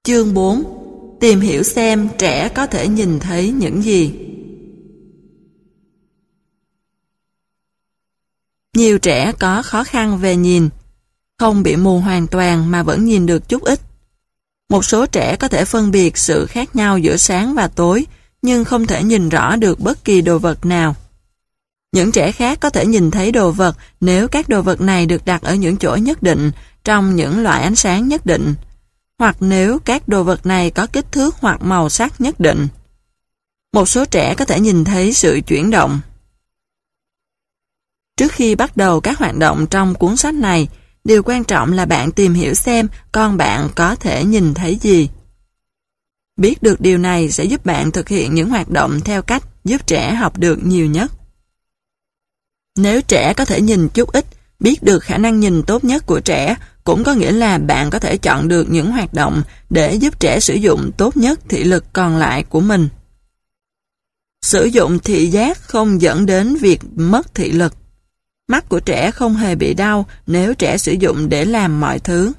Chương 4. Tìm hiểu xem trẻ có thể nhìn thấy những gì. Nhiều trẻ có khó khăn về nhìn, không bị mù hoàn toàn mà vẫn nhìn được chút ít. Một số trẻ có thể phân biệt sự khác nhau giữa sáng và tối, nhưng không thể nhìn rõ được bất kỳ đồ vật nào. Những trẻ khác có thể nhìn thấy đồ vật nếu các đồ vật này được đặt ở những chỗ nhất định, trong những loại ánh sáng nhất định, hoặc nếu các đồ vật này có kích thước hoặc màu sắc nhất định. Một số trẻ có thể nhìn thấy sự chuyển động. Trước khi bắt đầu các hoạt động trong cuốn sách này, điều quan trọng là bạn tìm hiểu xem con bạn có thể nhìn thấy gì. Biết được điều này sẽ giúp bạn thực hiện những hoạt động theo cách giúp trẻ học được nhiều nhất. Nếu trẻ có thể nhìn chút ít, biết được khả năng nhìn tốt nhất của trẻ, cũng có nghĩa là bạn có thể chọn được những hoạt động để giúp trẻ sử dụng tốt nhất thị lực còn lại của mình. Sử dụng thị giác không dẫn đến việc mất thị lực. Mắt của trẻ không hề bị đau nếu trẻ sử dụng để làm mọi thứ.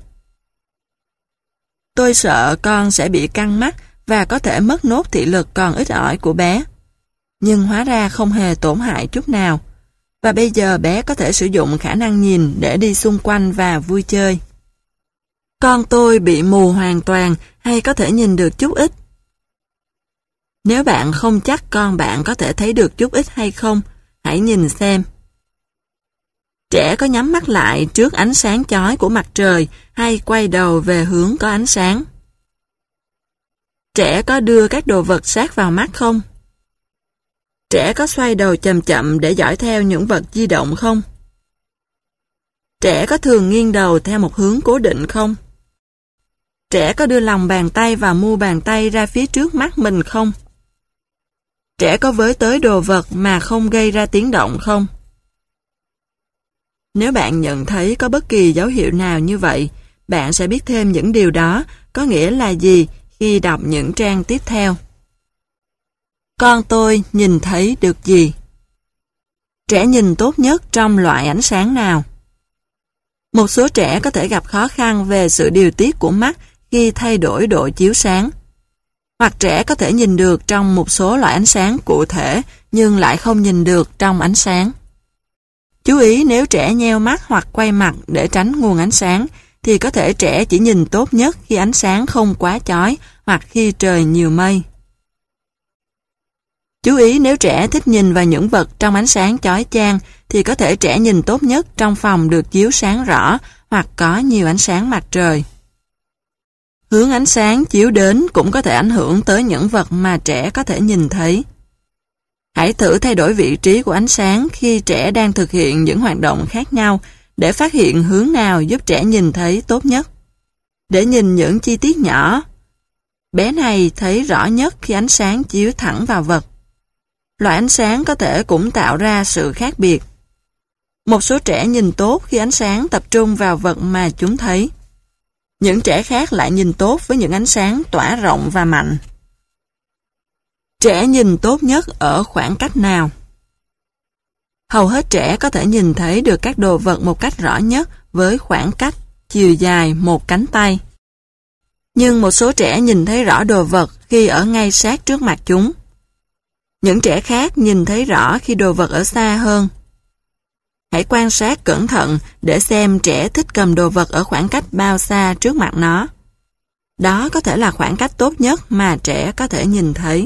Tôi sợ con sẽ bị căng mắt và có thể mất nốt thị lực còn ít ỏi của bé. Nhưng hóa ra không hề tổn hại chút nào. Và bây giờ bé có thể sử dụng khả năng nhìn để đi xung quanh và vui chơi. Con tôi bị mù hoàn toàn hay có thể nhìn được chút ít? Nếu bạn không chắc con bạn có thể thấy được chút ít hay không, hãy nhìn xem. Trẻ có nhắm mắt lại trước ánh sáng chói của mặt trời hay quay đầu về hướng có ánh sáng? Trẻ có đưa các đồ vật sát vào mắt không? Trẻ có xoay đầu chậm chậm để dõi theo những vật di động không? Trẻ có thường nghiêng đầu theo một hướng cố định không? Trẻ có đưa lòng bàn tay và mu bàn tay ra phía trước mắt mình không? Trẻ có với tới đồ vật mà không gây ra tiếng động không? Nếu bạn nhận thấy có bất kỳ dấu hiệu nào như vậy, bạn sẽ biết thêm những điều đó có nghĩa là gì khi đọc những trang tiếp theo. Con tôi nhìn thấy được gì? Trẻ nhìn tốt nhất trong loại ánh sáng nào? Một số trẻ có thể gặp khó khăn về sự điều tiết của mắt khi thay đổi độ chiếu sáng. Hoặc trẻ có thể nhìn được trong một số loại ánh sáng cụ thể nhưng lại không nhìn được trong ánh sáng. Chú ý nếu trẻ nheo mắt hoặc quay mặt để tránh nguồn ánh sáng thì có thể trẻ chỉ nhìn tốt nhất khi ánh sáng không quá chói hoặc khi trời nhiều mây. Chú ý nếu trẻ thích nhìn vào những vật trong ánh sáng chói chang thì có thể trẻ nhìn tốt nhất trong phòng được chiếu sáng rõ hoặc có nhiều ánh sáng mặt trời. Hướng ánh sáng chiếu đến cũng có thể ảnh hưởng tới những vật mà trẻ có thể nhìn thấy. Hãy thử thay đổi vị trí của ánh sáng khi trẻ đang thực hiện những hoạt động khác nhau để phát hiện hướng nào giúp trẻ nhìn thấy tốt nhất. Để nhìn những chi tiết nhỏ, bé này thấy rõ nhất khi ánh sáng chiếu thẳng vào vật. Loại ánh sáng có thể cũng tạo ra sự khác biệt. Một số trẻ nhìn tốt khi ánh sáng tập trung vào vật mà chúng thấy. Những trẻ khác lại nhìn tốt với những ánh sáng tỏa rộng và mạnh. Trẻ nhìn tốt nhất ở khoảng cách nào? Hầu hết trẻ có thể nhìn thấy được các đồ vật một cách rõ nhất với khoảng cách chiều dài một cánh tay. Nhưng một số trẻ nhìn thấy rõ đồ vật khi ở ngay sát trước mặt chúng. Những trẻ khác nhìn thấy rõ khi đồ vật ở xa hơn. Hãy quan sát cẩn thận để xem trẻ thích cầm đồ vật ở khoảng cách bao xa trước mặt nó. Đó có thể là khoảng cách tốt nhất mà trẻ có thể nhìn thấy.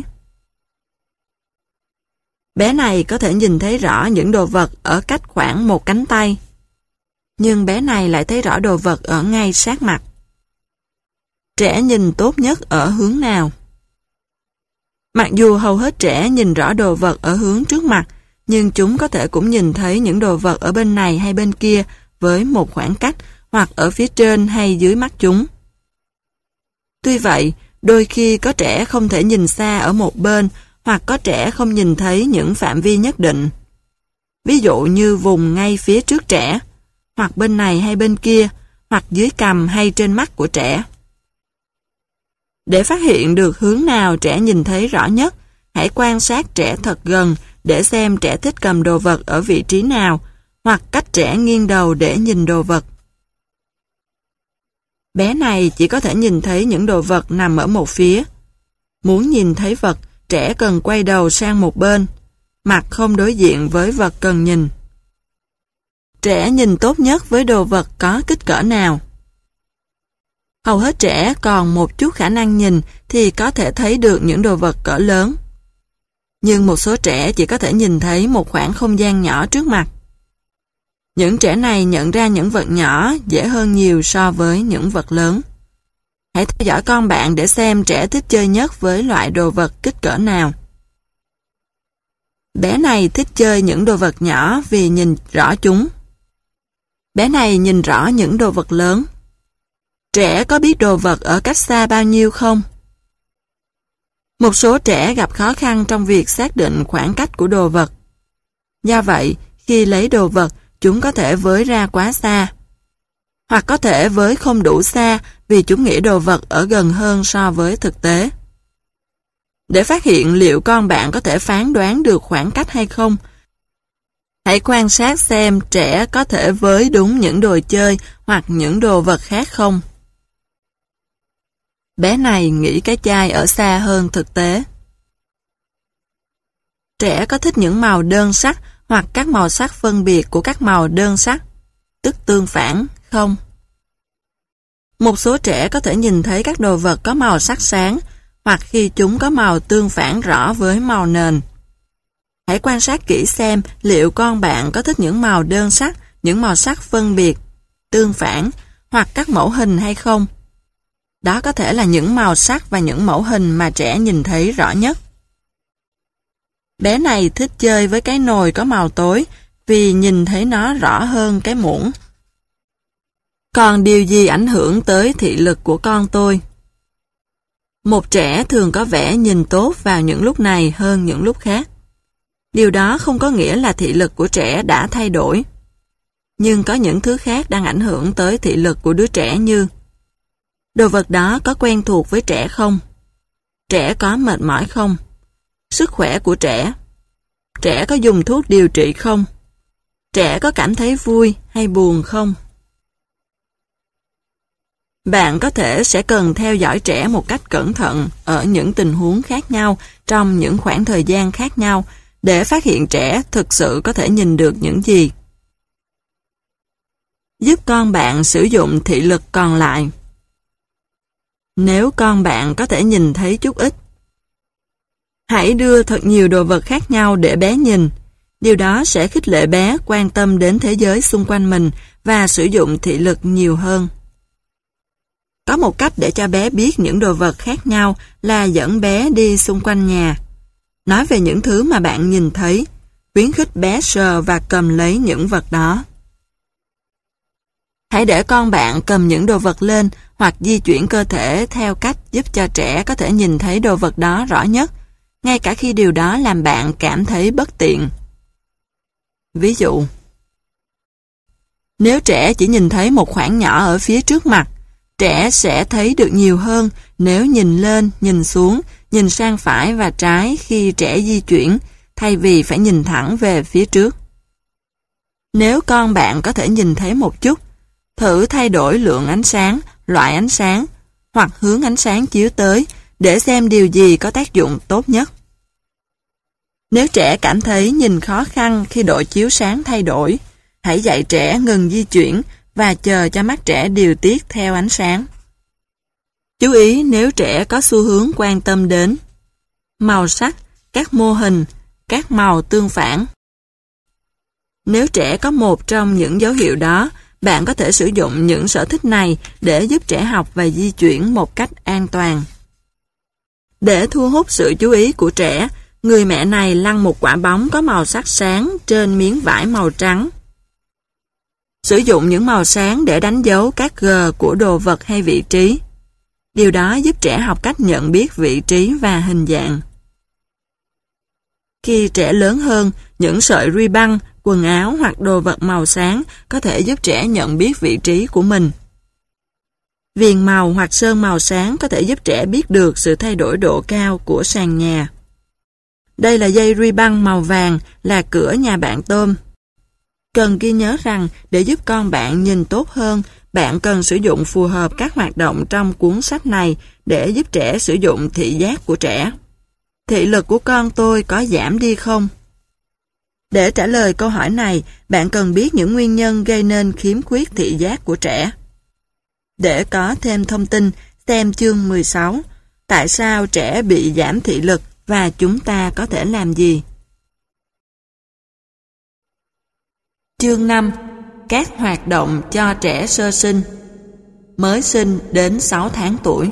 Bé này có thể nhìn thấy rõ những đồ vật ở cách khoảng một cánh tay. Nhưng bé này lại thấy rõ đồ vật ở ngay sát mặt. Trẻ nhìn tốt nhất ở hướng nào? Mặc dù hầu hết trẻ nhìn rõ đồ vật ở hướng trước mặt, nhưng chúng có thể cũng nhìn thấy những đồ vật ở bên này hay bên kia với một khoảng cách hoặc ở phía trên hay dưới mắt chúng. Tuy vậy, đôi khi có trẻ không thể nhìn xa ở một bên hoặc có trẻ không nhìn thấy những phạm vi nhất định. Ví dụ như vùng ngay phía trước trẻ, hoặc bên này hay bên kia, hoặc dưới cằm hay trên mắt của trẻ. Để phát hiện được hướng nào trẻ nhìn thấy rõ nhất, hãy quan sát trẻ thật gần để xem trẻ thích cầm đồ vật ở vị trí nào, hoặc cách trẻ nghiêng đầu để nhìn đồ vật. Bé này chỉ có thể nhìn thấy những đồ vật nằm ở một phía. Muốn nhìn thấy vật, trẻ cần quay đầu sang một bên, mặt không đối diện với vật cần nhìn. Trẻ nhìn tốt nhất với đồ vật có kích cỡ nào? Hầu hết trẻ còn một chút khả năng nhìn thì có thể thấy được những đồ vật cỡ lớn. Nhưng một số trẻ chỉ có thể nhìn thấy một khoảng không gian nhỏ trước mặt. Những trẻ này nhận ra những vật nhỏ dễ hơn nhiều so với những vật lớn. Hãy theo dõi con bạn để xem trẻ thích chơi nhất với loại đồ vật kích cỡ nào. Bé này thích chơi những đồ vật nhỏ vì nhìn rõ chúng. Bé này nhìn rõ những đồ vật lớn. Trẻ có biết đồ vật ở cách xa bao nhiêu không? Một số trẻ gặp khó khăn trong việc xác định khoảng cách của đồ vật. Do vậy, khi lấy đồ vật, chúng có thể với ra quá xa. Hoặc có thể với không đủ xa vì chúng nghĩ đồ vật ở gần hơn so với thực tế. Để phát hiện liệu con bạn có thể phán đoán được khoảng cách hay không, hãy quan sát xem trẻ có thể với đúng những đồ chơi hoặc những đồ vật khác không. Bé này nghĩ cái chai ở xa hơn thực tế. Trẻ có thích những màu đơn sắc hoặc các màu sắc phân biệt của các màu đơn sắc, tức tương phản, không? Một số trẻ có thể nhìn thấy các đồ vật có màu sắc sáng hoặc khi chúng có màu tương phản rõ với màu nền. Hãy quan sát kỹ xem liệu con bạn có thích những màu đơn sắc, những màu sắc phân biệt, tương phản hoặc các mẫu hình hay không. Đó có thể là những màu sắc và những mẫu hình mà trẻ nhìn thấy rõ nhất. Bé này thích chơi với cái nồi có màu tối vì nhìn thấy nó rõ hơn cái muỗng. Còn điều gì ảnh hưởng tới thị lực của con tôi? Một trẻ thường có vẻ nhìn tốt vào những lúc này hơn những lúc khác. Điều đó không có nghĩa là thị lực của trẻ đã thay đổi. Nhưng có những thứ khác đang ảnh hưởng tới thị lực của đứa trẻ như: đồ vật đó có quen thuộc với trẻ không? Trẻ có mệt mỏi không? Sức khỏe của trẻ. Trẻ có dùng thuốc điều trị không? Trẻ có cảm thấy vui hay buồn không? Bạn có thể sẽ cần theo dõi trẻ một cách cẩn thận ở những tình huống khác nhau trong những khoảng thời gian khác nhau để phát hiện trẻ thực sự có thể nhìn được những gì. Giúp con bạn sử dụng thị lực còn lại. Nếu con bạn có thể nhìn thấy chút ít, hãy đưa thật nhiều đồ vật khác nhau để bé nhìn. Điều đó sẽ khích lệ bé quan tâm đến thế giới xung quanh mình và sử dụng thị lực nhiều hơn. Có một cách để cho bé biết những đồ vật khác nhau là dẫn bé đi xung quanh nhà. Nói về những thứ mà bạn nhìn thấy, khuyến khích bé sờ và cầm lấy những vật đó. Hãy để con bạn cầm những đồ vật lên hoặc di chuyển cơ thể theo cách giúp cho trẻ có thể nhìn thấy đồ vật đó rõ nhất, ngay cả khi điều đó làm bạn cảm thấy bất tiện. Ví dụ, nếu trẻ chỉ nhìn thấy một khoảng nhỏ ở phía trước mặt, trẻ sẽ thấy được nhiều hơn nếu nhìn lên, nhìn xuống, nhìn sang phải và trái khi trẻ di chuyển, thay vì phải nhìn thẳng về phía trước. Nếu con bạn có thể nhìn thấy một chút, thử thay đổi lượng ánh sáng, loại ánh sáng, hoặc hướng ánh sáng chiếu tới để xem điều gì có tác dụng tốt nhất. Nếu trẻ cảm thấy nhìn khó khăn khi độ chiếu sáng thay đổi, hãy dạy trẻ ngừng di chuyển và chờ cho mắt trẻ điều tiết theo ánh sáng. Chú ý nếu trẻ có xu hướng quan tâm đến màu sắc, các mô hình, các màu tương phản. Nếu trẻ có một trong những dấu hiệu đó, bạn có thể sử dụng những sở thích này để giúp trẻ học và di chuyển một cách an toàn. Để thu hút sự chú ý của trẻ, người mẹ này lăn một quả bóng có màu sắc sáng trên miếng vải màu trắng. Sử dụng những màu sáng để đánh dấu các G của đồ vật hay vị trí. Điều đó giúp trẻ học cách nhận biết vị trí và hình dạng. Khi trẻ lớn hơn, những sợi ruy băng, quần áo hoặc đồ vật màu sáng có thể giúp trẻ nhận biết vị trí của mình. Viền màu hoặc sơn màu sáng có thể giúp trẻ biết được sự thay đổi độ cao của sàn nhà. Đây là dây ruy băng màu vàng, là cửa nhà bạn Tôm. Cần ghi nhớ rằng để giúp con bạn nhìn tốt hơn, bạn cần sử dụng phù hợp các hoạt động trong cuốn sách này để giúp trẻ sử dụng thị giác của trẻ. Thị lực của con tôi có giảm đi không? Để trả lời câu hỏi này, bạn cần biết những nguyên nhân gây nên khiếm khuyết thị giác của trẻ. Để có thêm thông tin, xem chương 16, tại sao trẻ bị giảm thị lực và chúng ta có thể làm gì? Chương 5. Các hoạt động cho trẻ sơ sinh, mới sinh đến 6 tháng tuổi.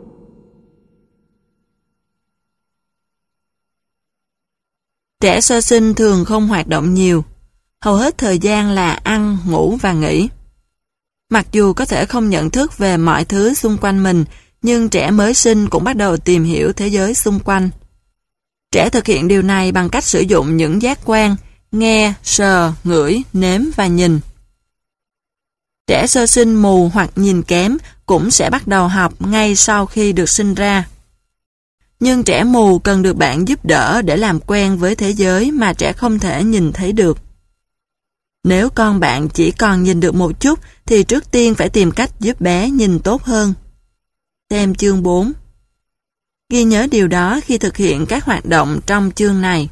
Trẻ sơ sinh thường không hoạt động nhiều, hầu hết thời gian là ăn, ngủ và nghỉ. Mặc dù có thể không nhận thức về mọi thứ xung quanh mình, nhưng trẻ mới sinh cũng bắt đầu tìm hiểu thế giới xung quanh. Trẻ thực hiện điều này bằng cách sử dụng những giác quan, nghe, sờ, ngửi, nếm và nhìn. Trẻ sơ sinh mù hoặc nhìn kém cũng sẽ bắt đầu học ngay sau khi được sinh ra. Nhưng trẻ mù cần được bạn giúp đỡ để làm quen với thế giới mà trẻ không thể nhìn thấy được. Nếu con bạn chỉ còn nhìn được một chút thì trước tiên phải tìm cách giúp bé nhìn tốt hơn. Xem chương 4. Ghi nhớ điều đó khi thực hiện các hoạt động trong chương này.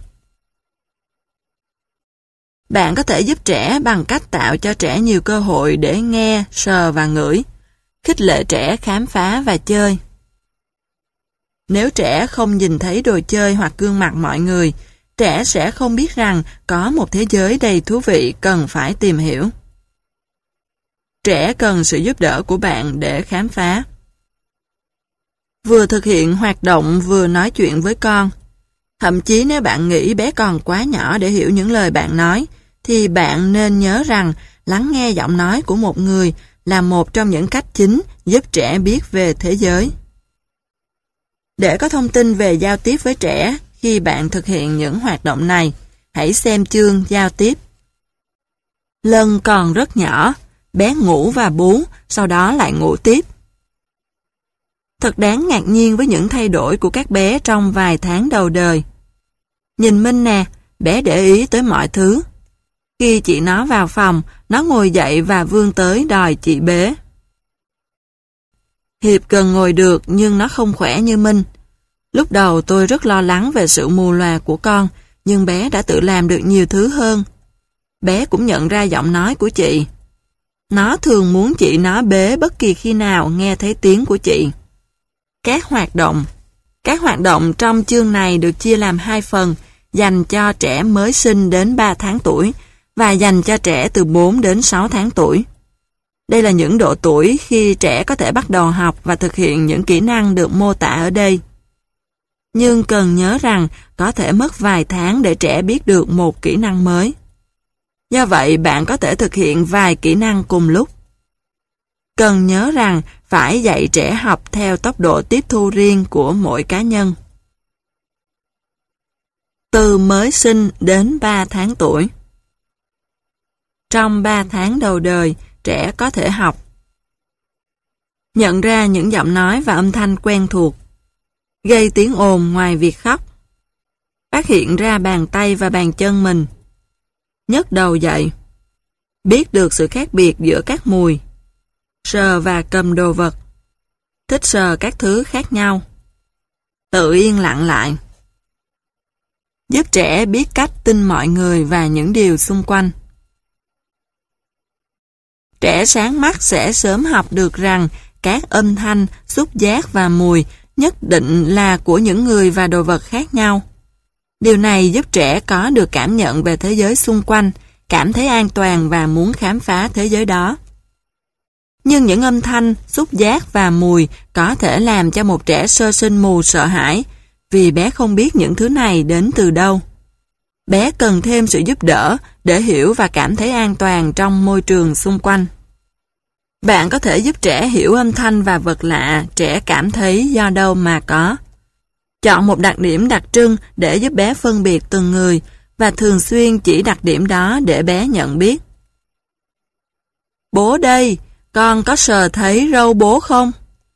Bạn có thể giúp trẻ bằng cách tạo cho trẻ nhiều cơ hội để nghe, sờ và ngửi, khích lệ trẻ khám phá và chơi. Nếu trẻ không nhìn thấy đồ chơi hoặc gương mặt mọi người, trẻ sẽ không biết rằng có một thế giới đầy thú vị cần phải tìm hiểu. Trẻ cần sự giúp đỡ của bạn để khám phá. Vừa thực hiện hoạt động vừa nói chuyện với con. Thậm chí nếu bạn nghĩ bé còn quá nhỏ để hiểu những lời bạn nói, thì bạn nên nhớ rằng lắng nghe giọng nói của một người là một trong những cách chính giúp trẻ biết về thế giới. Để có thông tin về giao tiếp với trẻ khi bạn thực hiện những hoạt động này, hãy xem chương giao tiếp. Lân còn rất nhỏ, bé ngủ và bú, sau đó lại ngủ tiếp. Thật đáng ngạc nhiên với những thay đổi của các bé trong vài tháng đầu đời. Nhìn Minh nè, bé để ý tới mọi thứ. Khi chị nó vào phòng, nó ngồi dậy và vươn tới đòi chị bế. Hiệp gần ngồi được nhưng nó không khỏe như Minh. Lúc đầu tôi rất lo lắng về sự mù lòa của con, nhưng bé đã tự làm được nhiều thứ hơn. Bé cũng nhận ra giọng nói của chị. Nó thường muốn chị nó bế bất kỳ khi nào nghe thấy tiếng của chị. Các hoạt động trong chương này được chia làm 2 phần, dành cho trẻ mới sinh đến 3 tháng tuổi và dành cho trẻ từ 4 đến 6 tháng tuổi. Đây là những độ tuổi khi trẻ có thể bắt đầu học và thực hiện những kỹ năng được mô tả ở đây. Nhưng cần nhớ rằng có thể mất vài tháng để trẻ biết được một kỹ năng mới. Do vậy, bạn có thể thực hiện vài kỹ năng cùng lúc. Cần nhớ rằng phải dạy trẻ học theo tốc độ tiếp thu riêng của mỗi cá nhân. Từ mới sinh đến 3 tháng tuổi. Trong 3 tháng đầu đời, trẻ có thể học. Nhận ra những giọng nói và âm thanh quen thuộc. Gây tiếng ồn ngoài việc khóc. Phát hiện ra bàn tay và bàn chân mình. Nhấc đầu dậy. Biết được sự khác biệt giữa các mùi. Sờ và cầm đồ vật. Thích sờ các thứ khác nhau. Tự yên lặng lại. Giúp trẻ biết cách tin mọi người và những điều xung quanh. Trẻ sáng mắt sẽ sớm học được rằng các âm thanh, xúc giác và mùi nhất định là của những người và đồ vật khác nhau. Điều này giúp trẻ có được cảm nhận về thế giới xung quanh, cảm thấy an toàn và muốn khám phá thế giới đó. Nhưng những âm thanh, xúc giác và mùi có thể làm cho một trẻ sơ sinh mù sợ hãi, vì bé không biết những thứ này đến từ đâu. Bé cần thêm sự giúp đỡ để hiểu và cảm thấy an toàn trong môi trường xung quanh. Bạn có thể giúp trẻ hiểu âm thanh và vật lạ trẻ cảm thấy do đâu mà có. Chọn một đặc điểm đặc trưng để giúp bé phân biệt từng người và thường xuyên chỉ đặc điểm đó để bé nhận biết. Bố đây, con có sờ thấy râu bố không?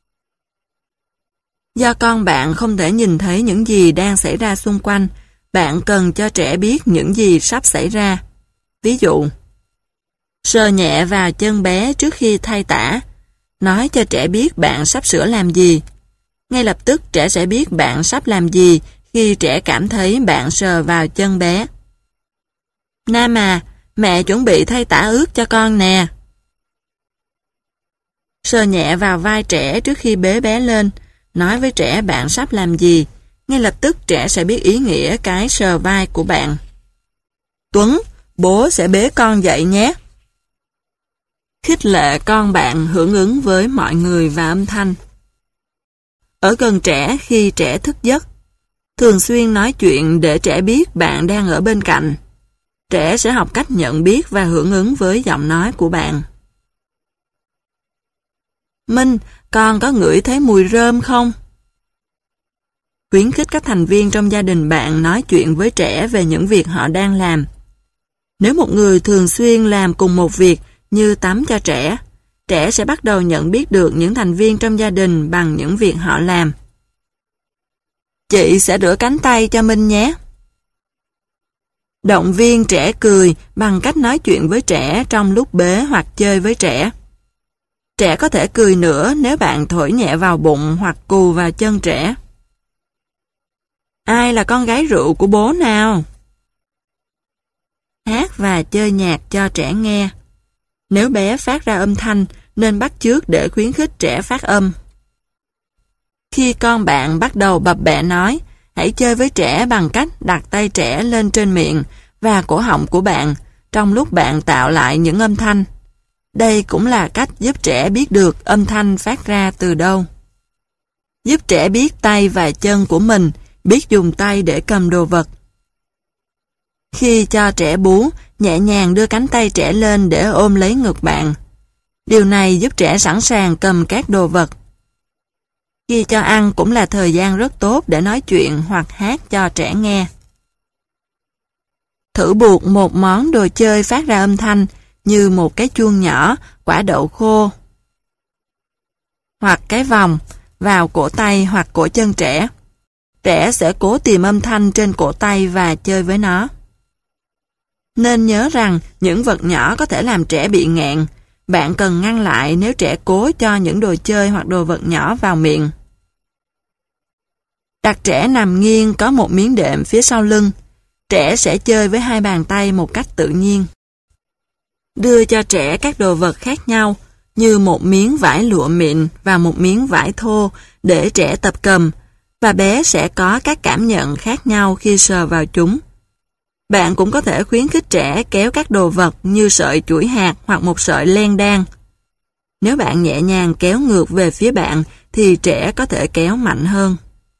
Do con bạn không thể nhìn thấy những gì đang xảy ra xung quanh, bạn cần cho trẻ biết những gì sắp xảy ra. Ví dụ, Sờ nhẹ vào chân bé trước khi thay tã. Nói cho trẻ biết bạn sắp sửa làm gì. Ngay lập tức trẻ sẽ biết bạn sắp làm gì khi trẻ cảm thấy bạn sờ vào chân bé. Nam à, mẹ chuẩn bị thay tã ướt cho con nè. Sờ nhẹ vào vai trẻ trước khi bế bé lên. Nói với trẻ bạn sắp làm gì. Ngay lập tức trẻ sẽ biết ý nghĩa cái sờ vai của bạn. Tuấn, bố sẽ bế con dậy nhé. Khích lệ con bạn hưởng ứng với mọi người và âm thanh. Ở gần trẻ khi trẻ thức giấc. Thường xuyên nói chuyện để trẻ biết bạn đang ở bên cạnh. Trẻ sẽ học cách nhận biết và hưởng ứng với giọng nói của bạn. Minh, con có ngửi thấy mùi rơm không? Khuyến khích các thành viên trong gia đình bạn nói chuyện với trẻ về những việc họ đang làm. Nếu một người thường xuyên làm cùng một việc như tắm cho trẻ, trẻ sẽ bắt đầu nhận biết được những thành viên trong gia đình bằng những việc họ làm. Chị sẽ rửa cánh tay cho Minh nhé. Động viên trẻ cười bằng cách nói chuyện với trẻ trong lúc bế hoặc chơi với trẻ. Trẻ có thể cười nữa nếu bạn thổi nhẹ vào bụng hoặc cù vào chân trẻ. Ai là con gái rượu của bố nào? Hát và chơi nhạc cho trẻ nghe. Nếu bé phát ra âm thanh, nên bắt chước để khuyến khích trẻ phát âm. Khi con bạn bắt đầu bập bẹ nói, hãy chơi với trẻ bằng cách đặt tay trẻ lên trên miệng và cổ họng của bạn trong lúc bạn tạo lại những âm thanh. Đây cũng là cách giúp trẻ biết được âm thanh phát ra từ đâu. Giúp trẻ biết tay và chân của mình, biết dùng tay để cầm đồ vật. Khi cho trẻ bú, nhẹ nhàng đưa cánh tay trẻ lên để ôm lấy ngực bạn. Điều này giúp trẻ sẵn sàng cầm các đồ vật. Khi cho ăn cũng là thời gian rất tốt để nói chuyện hoặc hát cho trẻ nghe. Thử buộc một món đồ chơi phát ra âm thanh như một cái chuông nhỏ, quả đậu khô hoặc cái vòng vào cổ tay hoặc cổ chân trẻ. Trẻ sẽ cố tìm âm thanh trên cổ tay và chơi với nó. Nên nhớ rằng những vật nhỏ có thể làm trẻ bị nghẹn. Bạn cần ngăn lại nếu trẻ cố cho những đồ chơi hoặc đồ vật nhỏ vào miệng. Đặt trẻ nằm nghiêng có một miếng đệm phía sau lưng. Trẻ sẽ chơi với hai bàn tay một cách tự nhiên. Đưa cho trẻ các đồ vật khác nhau như một miếng vải lụa mịn và một miếng vải thô để trẻ tập cầm, và bé sẽ có các cảm nhận khác nhau khi sờ vào chúng. Bạn cũng có thể khuyến khích trẻ kéo các đồ vật như sợi chuỗi hạt hoặc một sợi len đan. Nếu bạn nhẹ nhàng kéo ngược về phía bạn thì trẻ có thể kéo mạnh hơn.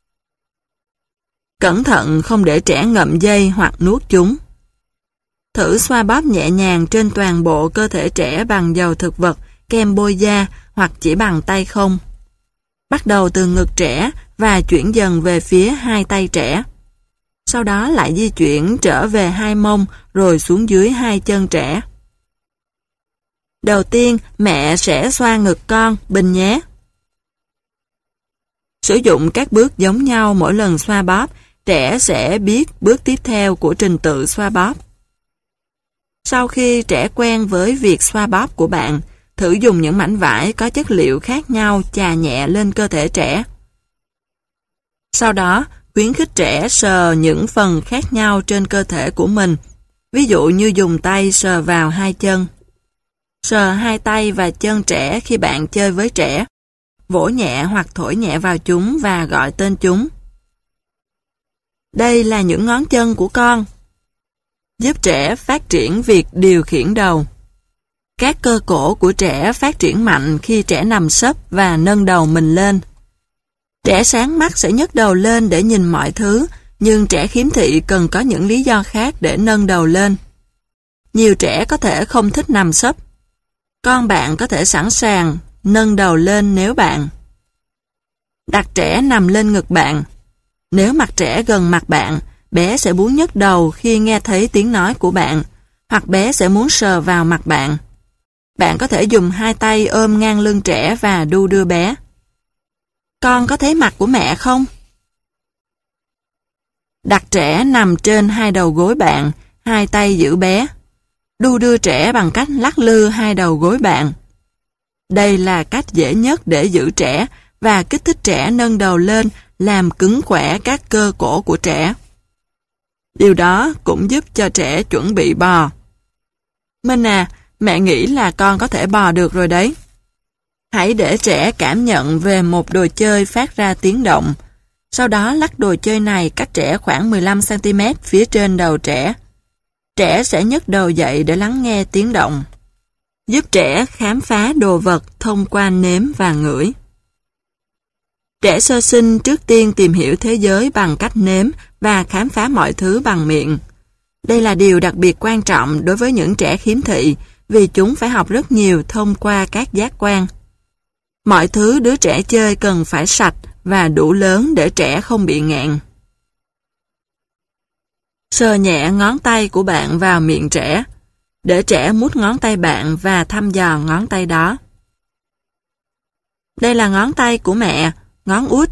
Cẩn thận không để trẻ ngậm dây hoặc nuốt chúng. Thử xoa bóp nhẹ nhàng trên toàn bộ cơ thể trẻ bằng dầu thực vật, kem bôi da hoặc chỉ bằng tay không. Bắt đầu từ ngực trẻ và chuyển dần về phía hai tay trẻ. Sau đó lại di chuyển trở về hai mông rồi xuống dưới hai chân trẻ. Đầu tiên, mẹ sẽ xoa ngực con, Bình nhé. Sử dụng các bước giống nhau mỗi lần xoa bóp, trẻ sẽ biết bước tiếp theo của trình tự xoa bóp. Sau khi trẻ quen với việc xoa bóp của bạn, thử dùng những mảnh vải có chất liệu khác nhau chà nhẹ lên cơ thể trẻ. Sau đó, khuyến khích trẻ sờ những phần khác nhau trên cơ thể của mình, ví dụ như dùng tay sờ vào hai chân. Sờ hai tay và chân trẻ khi bạn chơi với trẻ, vỗ nhẹ hoặc thổi nhẹ vào chúng và gọi tên chúng. Đây là những ngón chân của con. Giúp trẻ phát triển việc điều khiển đầu. Các cơ cổ của trẻ phát triển mạnh khi trẻ nằm sấp và nâng đầu mình lên. Trẻ sáng mắt sẽ nhấc đầu lên để nhìn mọi thứ, nhưng trẻ khiếm thị cần có những lý do khác để nâng đầu lên. Nhiều trẻ có thể không thích nằm sấp. Con bạn có thể sẵn sàng nâng đầu lên nếu bạn đặt trẻ nằm lên ngực bạn. Nếu mặt trẻ gần mặt bạn, bé sẽ muốn nhấc đầu khi nghe thấy tiếng nói của bạn, hoặc bé sẽ muốn sờ vào mặt bạn. Bạn có thể dùng hai tay ôm ngang lưng trẻ và đu đưa bé. Con có thấy mặt của mẹ không? Đặt trẻ nằm trên hai đầu gối bạn, hai tay giữ bé. Đu đưa trẻ bằng cách lắc lư hai đầu gối bạn. Đây là cách dễ nhất để giữ trẻ và kích thích trẻ nâng đầu lên, làm cứng khỏe các cơ cổ của trẻ. Điều đó cũng giúp cho trẻ chuẩn bị bò. Minh à, mẹ nghĩ là con có thể bò được rồi đấy. Hãy để trẻ cảm nhận về một đồ chơi phát ra tiếng động. Sau đó lắc đồ chơi này cách trẻ khoảng 15 cm phía trên đầu trẻ. Trẻ sẽ nhấc đầu dậy để lắng nghe tiếng động. Giúp trẻ khám phá đồ vật thông qua nếm và ngửi. Trẻ sơ sinh trước tiên tìm hiểu thế giới bằng cách nếm và khám phá mọi thứ bằng miệng. Đây là điều đặc biệt quan trọng đối với những trẻ khiếm thị vì chúng phải học rất nhiều thông qua các giác quan. Mọi thứ đứa trẻ chơi cần phải sạch và đủ lớn để trẻ không bị nghẹn. Sờ nhẹ ngón tay của bạn vào miệng trẻ, để trẻ mút ngón tay bạn và thăm dò ngón tay đó. Đây là ngón tay của mẹ, ngón út.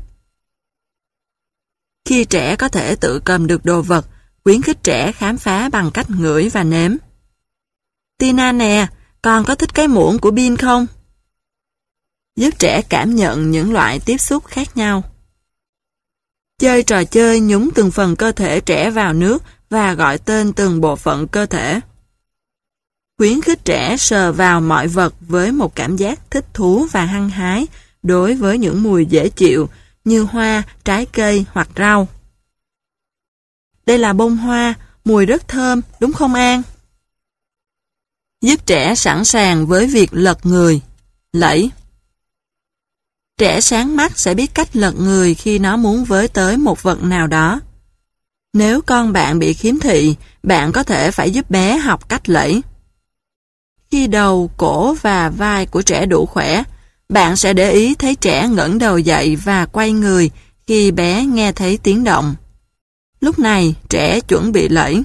Khi trẻ có thể tự cầm được đồ vật, khuyến khích trẻ khám phá bằng cách ngửi và nếm. Tina nè, con có thích cái muỗng của Bin không? Giúp trẻ cảm nhận những loại tiếp xúc khác nhau. Chơi trò chơi nhúng từng phần cơ thể trẻ vào nước và gọi tên từng bộ phận cơ thể. Khuyến khích trẻ sờ vào mọi vật với một cảm giác thích thú và hăng hái đối với những mùi dễ chịu như hoa, trái cây hoặc rau. Đây là bông hoa, mùi rất thơm, đúng không An? Giúp trẻ sẵn sàng với việc lật người, lẫy. Trẻ sáng mắt sẽ biết cách lật người khi nó muốn với tới một vật nào đó. Nếu con bạn bị khiếm thị, bạn có thể phải giúp bé học cách lẫy. Khi đầu, cổ và vai của trẻ đủ khỏe, bạn sẽ để ý thấy trẻ ngẩng đầu dậy và quay người khi bé nghe thấy tiếng động. Lúc này, trẻ chuẩn bị lẫy.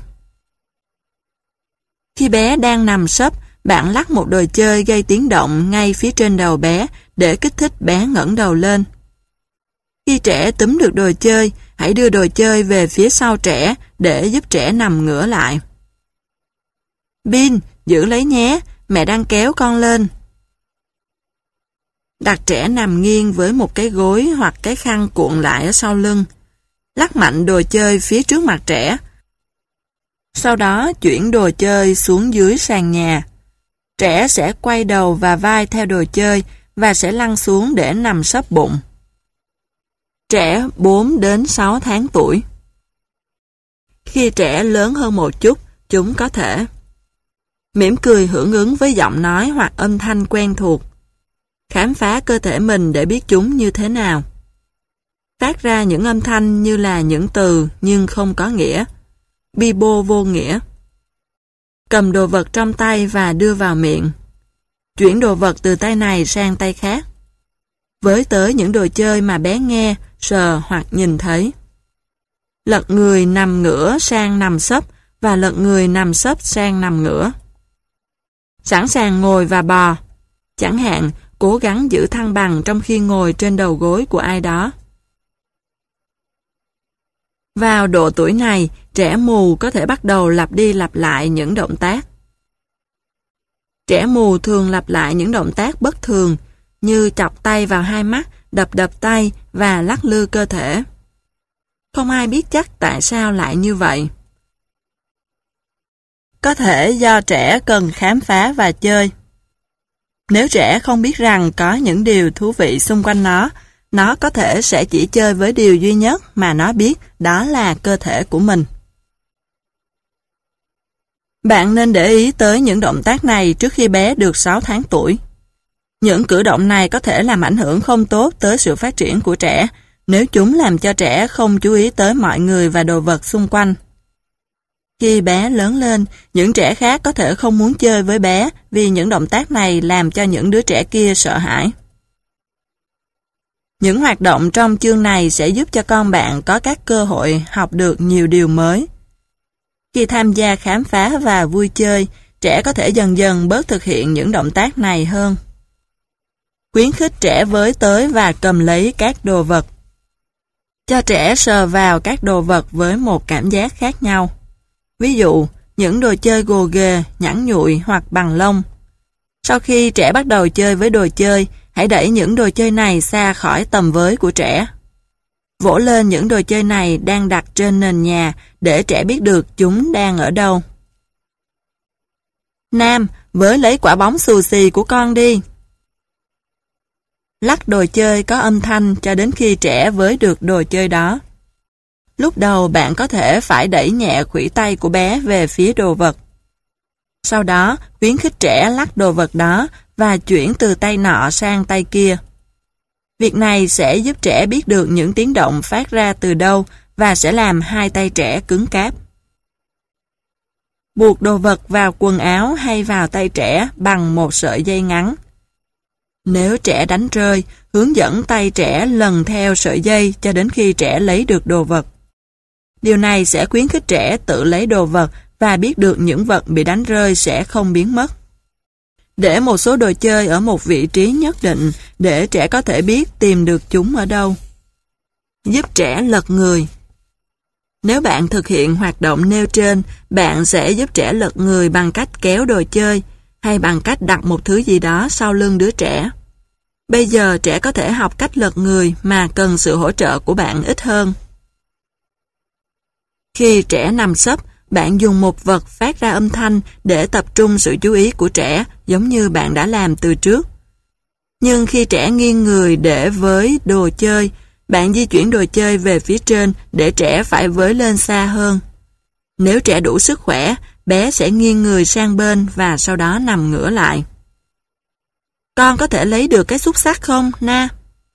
Khi bé đang nằm sấp, bạn lắc một đồ chơi gây tiếng động ngay phía trên đầu bé để kích thích bé ngẩng đầu lên. Khi trẻ túm được đồ chơi, hãy đưa đồ chơi về phía sau trẻ để giúp trẻ nằm ngửa lại. Bin, giữ lấy nhé, mẹ đang kéo con lên. Đặt trẻ nằm nghiêng với một cái gối hoặc cái khăn cuộn lại ở sau lưng. Lắc mạnh đồ chơi phía trước mặt trẻ. Sau đó chuyển đồ chơi xuống dưới sàn nhà. Trẻ sẽ quay đầu và vai theo đồ chơi và sẽ lăn xuống để nằm sấp bụng. Trẻ 4 đến 6 tháng tuổi. Khi trẻ lớn hơn một chút, chúng có thể mỉm cười hưởng ứng với giọng nói hoặc âm thanh quen thuộc. Khám phá cơ thể mình để biết chúng như thế nào. Phát ra những âm thanh như là những từ nhưng không có nghĩa. Bibo vô nghĩa. Cầm đồ vật trong tay và đưa vào miệng. Chuyển đồ vật từ tay này sang tay khác. Với tới những đồ chơi mà bé nghe, sờ hoặc nhìn thấy. Lật người nằm ngửa sang nằm sấp và lật người nằm sấp sang nằm ngửa. Sẵn sàng ngồi và bò. Chẳng hạn, cố gắng giữ thăng bằng trong khi ngồi trên đầu gối của ai đó. Vào độ tuổi này, trẻ mù có thể bắt đầu lặp đi lặp lại những động tác. Trẻ mù thường lặp lại những động tác bất thường, như chọc tay vào hai mắt, đập tay và lắc lư cơ thể. Không ai biết chắc tại sao lại như vậy. Có thể do trẻ cần khám phá và chơi. Nếu trẻ không biết rằng có những điều thú vị xung quanh nó có thể sẽ chỉ chơi với điều duy nhất mà nó biết, đó là cơ thể của mình. Bạn nên để ý tới những động tác này trước khi bé được 6 tháng tuổi. Những cử động này có thể làm ảnh hưởng không tốt tới sự phát triển của trẻ nếu chúng làm cho trẻ không chú ý tới mọi người và đồ vật xung quanh. Khi bé lớn lên, những trẻ khác có thể không muốn chơi với bé vì những động tác này làm cho những đứa trẻ kia sợ hãi. Những hoạt động trong chương này sẽ giúp cho con bạn có các cơ hội học được nhiều điều mới. Khi tham gia khám phá và vui chơi, trẻ có thể dần dần bớt thực hiện những động tác này hơn. Khuyến khích trẻ với tới và cầm lấy các đồ vật. Cho trẻ sờ vào các đồ vật với một cảm giác khác nhau. Ví dụ, những đồ chơi gồ ghề, nhẵn nhụi hoặc bằng lông. Sau khi trẻ bắt đầu chơi với đồ chơi, hãy đẩy những đồ chơi này xa khỏi tầm với của trẻ. Vỗ lên những đồ chơi này đang đặt trên nền nhà để trẻ biết được chúng đang ở đâu. Nam, với lấy quả bóng xù xì của con đi. Lắc đồ chơi có âm thanh cho đến khi trẻ với được đồ chơi đó. Lúc đầu bạn có thể phải đẩy nhẹ khuỷu tay của bé về phía đồ vật. Sau đó, khuyến khích trẻ lắc đồ vật đó và chuyển từ tay nọ sang tay kia. Việc này sẽ giúp trẻ biết được những tiếng động phát ra từ đâu và sẽ làm hai tay trẻ cứng cáp. Buộc đồ vật vào quần áo hay vào tay trẻ bằng một sợi dây ngắn. Nếu trẻ đánh rơi, hướng dẫn tay trẻ lần theo sợi dây cho đến khi trẻ lấy được đồ vật. Điều này sẽ khuyến khích trẻ tự lấy đồ vật và biết được những vật bị đánh rơi sẽ không biến mất. Để một số đồ chơi ở một vị trí nhất định để trẻ có thể biết tìm được chúng ở đâu. Giúp trẻ lật người. Nếu bạn thực hiện hoạt động nêu trên, bạn sẽ giúp trẻ lật người bằng cách kéo đồ chơi hay bằng cách đặt một thứ gì đó sau lưng đứa trẻ. Bây giờ trẻ có thể học cách lật người mà cần sự hỗ trợ của bạn ít hơn. Khi trẻ nằm sấp, bạn dùng một vật phát ra âm thanh để tập trung sự chú ý của trẻ giống như bạn đã làm từ trước. Nhưng khi trẻ nghiêng người để với đồ chơi, bạn di chuyển đồ chơi về phía trên để trẻ phải với lên xa hơn. Nếu trẻ đủ sức khỏe, bé sẽ nghiêng người sang bên và sau đó nằm ngửa lại. Con có thể lấy được cái xúc xắc không, Na?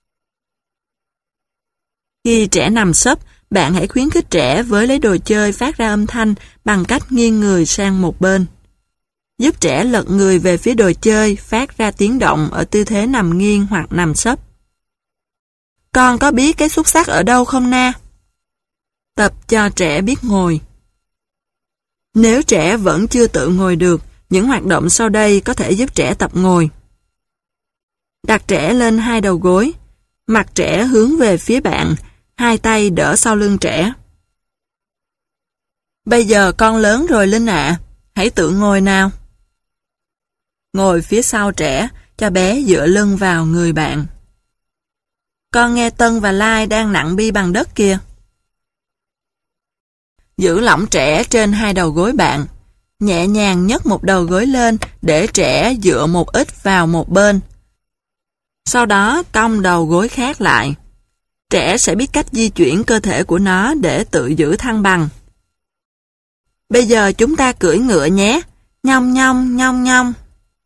Khi trẻ nằm sấp, bạn hãy khuyến khích trẻ với lấy đồ chơi phát ra âm thanh bằng cách nghiêng người sang một bên. Giúp trẻ lật người về phía đồ chơi phát ra tiếng động ở tư thế nằm nghiêng hoặc nằm sấp. Con có biết cái xúc xắc ở đâu không, Na? Tập cho trẻ biết ngồi. Nếu trẻ vẫn chưa tự ngồi được, những hoạt động sau đây có thể giúp trẻ tập ngồi. Đặt trẻ lên hai đầu gối, mặt trẻ hướng về phía bạn, hai tay đỡ sau lưng trẻ. Bây giờ con lớn rồi Linh ạ, hãy tự ngồi nào. Ngồi phía sau trẻ, cho bé dựa lưng vào người bạn. Con nghe Tân và Lai đang nặn bi bằng đất kìa. Giữ lỏng trẻ trên hai đầu gối bạn. Nhẹ nhàng nhấc một đầu gối lên để trẻ dựa một ít vào một bên. Sau đó cong đầu gối khác lại. Trẻ sẽ biết cách di chuyển cơ thể của nó để tự giữ thăng bằng. Bây giờ chúng ta cưỡi ngựa nhé. Nhong nhong nhong nhong.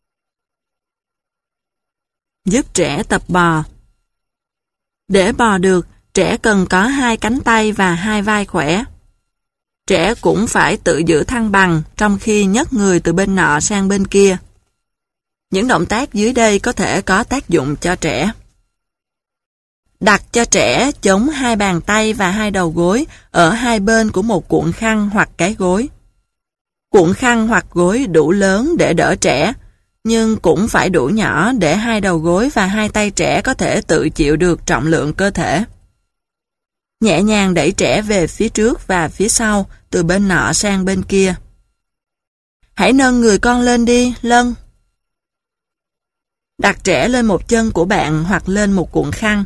Giúp trẻ tập bò. Để bò được, trẻ cần có hai cánh tay và hai vai khỏe. Trẻ cũng phải tự giữ thăng bằng trong khi nhấc người từ bên nọ sang bên kia. Những động tác dưới đây có thể có tác dụng cho trẻ. Đặt cho trẻ chống hai bàn tay và hai đầu gối ở hai bên của một cuộn khăn hoặc cái gối. Cuộn khăn hoặc gối đủ lớn để đỡ trẻ, nhưng cũng phải đủ nhỏ để hai đầu gối và hai tay trẻ có thể tự chịu được trọng lượng cơ thể. Nhẹ nhàng đẩy trẻ về phía trước và phía sau, từ bên nọ sang bên kia. Hãy nâng người con lên đi, Lân. Đặt trẻ lên một chân của bạn hoặc lên một cuộn khăn.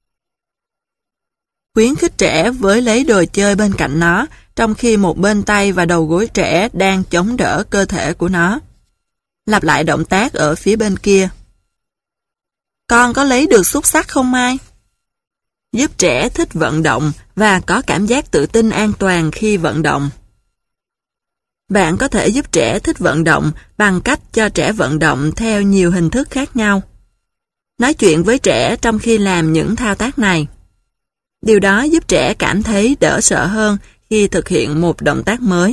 Khuyến khích trẻ với lấy đồ chơi bên cạnh nó, trong khi một bên tay và đầu gối trẻ đang chống đỡ cơ thể của nó. Lặp lại động tác ở phía bên kia. Con có lấy được xúc xắc không Mai? Giúp trẻ thích vận động và có cảm giác tự tin an toàn khi vận động. Bạn có thể giúp trẻ thích vận động bằng cách cho trẻ vận động theo nhiều hình thức khác nhau. Nói chuyện với trẻ trong khi làm những thao tác này. Điều đó giúp trẻ cảm thấy đỡ sợ hơn khi thực hiện một động tác mới.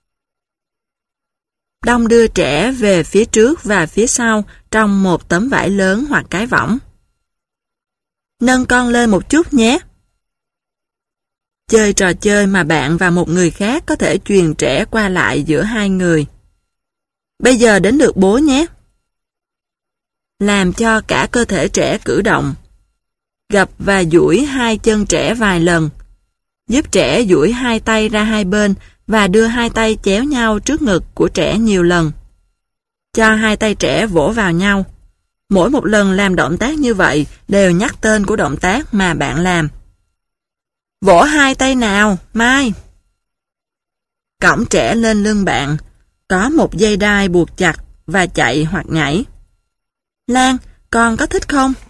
Đong đưa trẻ về phía trước và phía sau trong một tấm vải lớn hoặc cái võng. Nâng con lên một chút nhé. Chơi trò chơi mà bạn và một người khác có thể truyền trẻ qua lại giữa hai người. Bây giờ đến lượt bố nhé. Làm cho cả cơ thể trẻ cử động. Gập và duỗi hai chân trẻ vài lần. Giúp trẻ duỗi hai tay ra hai bên và đưa hai tay chéo nhau trước ngực của trẻ nhiều lần. Cho hai tay trẻ vỗ vào nhau. Mỗi một lần làm động tác như vậy đều nhắc tên của động tác mà bạn làm. Vỗ hai tay nào, Mai. Cõng trẻ lên lưng bạn, có một dây đai buộc chặt và chạy hoặc nhảy. Lan, con có thích không?